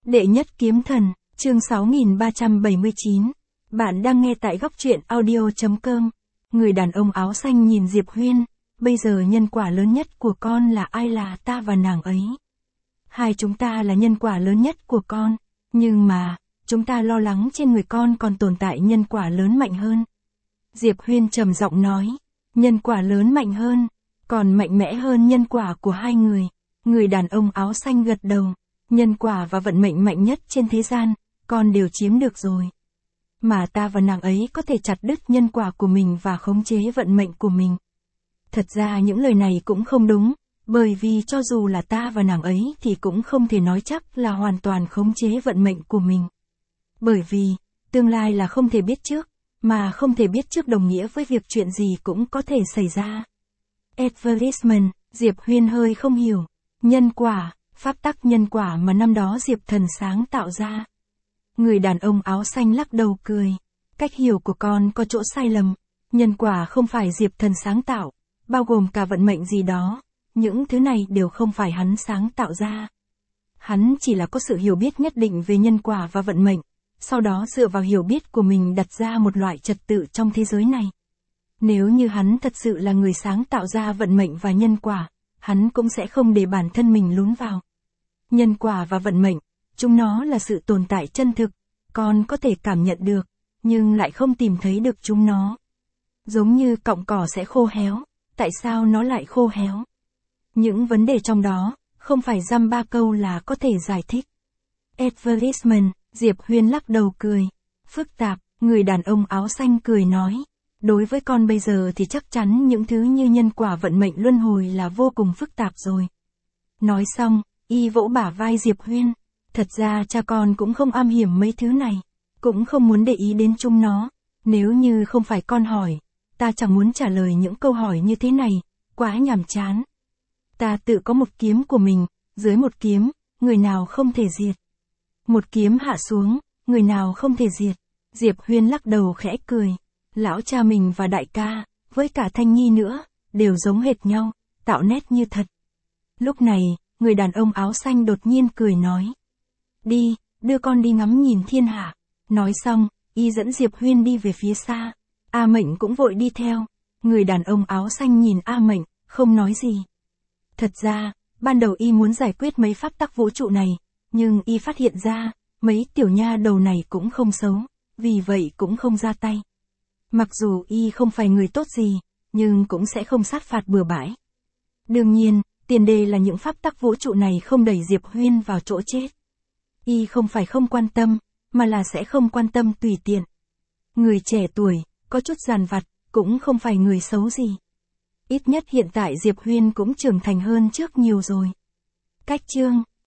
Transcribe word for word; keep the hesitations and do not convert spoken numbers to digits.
Đệ nhất kiếm thần, chương sáu nghìn ba trăm bảy mươi chín. Bạn đang nghe tại góc truyện audio chấm com. Người đàn ông áo xanh nhìn Diệp Huyên, bây giờ nhân quả lớn nhất của con là ai? Là ta và nàng ấy. Hai chúng ta là nhân quả lớn nhất của con, nhưng mà, chúng ta lo lắng trên người con còn tồn tại nhân quả lớn mạnh hơn. Diệp Huyên trầm giọng nói, nhân quả lớn mạnh hơn, còn mạnh mẽ hơn nhân quả của hai người. Người đàn ông áo xanh gật đầu, nhân quả và vận mệnh mạnh nhất trên thế gian, con đều chiếm được rồi. Mà ta và nàng ấy có thể chặt đứt nhân quả của mình và khống chế vận mệnh của mình. Thật ra những lời này cũng không đúng, bởi vì cho dù là ta và nàng ấy thì cũng không thể nói chắc là hoàn toàn khống chế vận mệnh của mình. Bởi vì, tương lai là không thể biết trước, mà không thể biết trước đồng nghĩa với việc chuyện gì cũng có thể xảy ra. Advertisement, Diệp Huyên hơi không hiểu. Nhân quả, pháp tắc nhân quả mà năm đó Diệp Thần sáng tạo ra. Người đàn ông áo xanh lắc đầu cười. Cách hiểu của con có chỗ sai lầm. Nhân quả không phải Diệp Thần sáng tạo, bao gồm cả vận mệnh gì đó. Những thứ này đều không phải hắn sáng tạo ra. Hắn chỉ là có sự hiểu biết nhất định về nhân quả và vận mệnh, sau đó dựa vào hiểu biết của mình đặt ra một loại trật tự trong thế giới này. Nếu như hắn thật sự là người sáng tạo ra vận mệnh và nhân quả, hắn cũng sẽ không để bản thân mình lún vào. Nhân quả và vận mệnh, chúng nó là sự tồn tại chân thực, con có thể cảm nhận được, nhưng lại không tìm thấy được chúng nó. Giống như cọng cỏ sẽ khô héo, tại sao nó lại khô héo? Những vấn đề trong đó, không phải dăm ba câu là có thể giải thích. Advertisement, Diệp Huyên lắc đầu cười. Phức tạp, người đàn ông áo xanh cười nói. Đối với con bây giờ thì chắc chắn những thứ như nhân quả vận mệnh luân hồi là vô cùng phức tạp rồi. Nói xong, y vỗ bả vai Diệp Huyên. Thật ra cha con cũng không am hiểu mấy thứ này, cũng không muốn để ý đến chúng nó. Nếu như không phải con hỏi, ta chẳng muốn trả lời những câu hỏi như thế này, quá nhàm chán. Ta tự có một kiếm của mình, dưới một kiếm, người nào không thể diệt. Một kiếm hạ xuống, người nào không thể diệt. Diệp Huyên lắc đầu khẽ cười. Lão cha mình và đại ca, với cả Thanh Nhi nữa, đều giống hệt nhau, tạo nét như thật. Lúc này, người đàn ông áo xanh đột nhiên cười nói. Đi, đưa con đi ngắm nhìn thiên hạ. Nói xong, y dẫn Diệp Huyên đi về phía xa. A Mệnh cũng vội đi theo. Người đàn ông áo xanh nhìn A Mệnh, không nói gì. Thật ra, ban đầu y muốn giải quyết mấy pháp tắc vũ trụ này, nhưng y phát hiện ra, mấy tiểu nha đầu này cũng không xấu, vì vậy cũng không ra tay. Mặc dù y không phải người tốt gì, nhưng cũng sẽ không sát phạt bừa bãi. Đương nhiên, tiền đề là những pháp tắc vũ trụ này không đẩy Diệp Huyên vào chỗ chết. Y không phải không quan tâm, mà là sẽ không quan tâm tùy tiện. Người trẻ tuổi, có chút dằn vặt, cũng không phải người xấu gì. Ít nhất hiện tại Diệp Huyên cũng trưởng thành hơn trước nhiều rồi. Cách chương